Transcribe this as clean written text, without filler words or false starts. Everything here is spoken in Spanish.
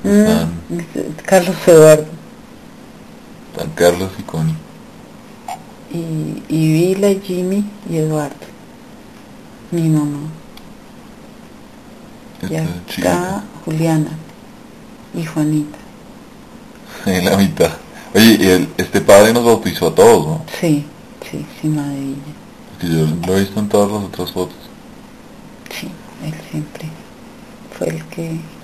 Están Carlos Eduardo. Carlos y Connie. Y Vila y Jimmy y Eduardo. Mi mamá. Y Esta acá chiquita. Juliana y Juanita. En la mitad. Oye, y este padre nos bautizó a todos, ¿no? Sí, sí, sí, maravilla. Porque yo lo he visto en todas las otras fotos. Sí, él siempre fue el que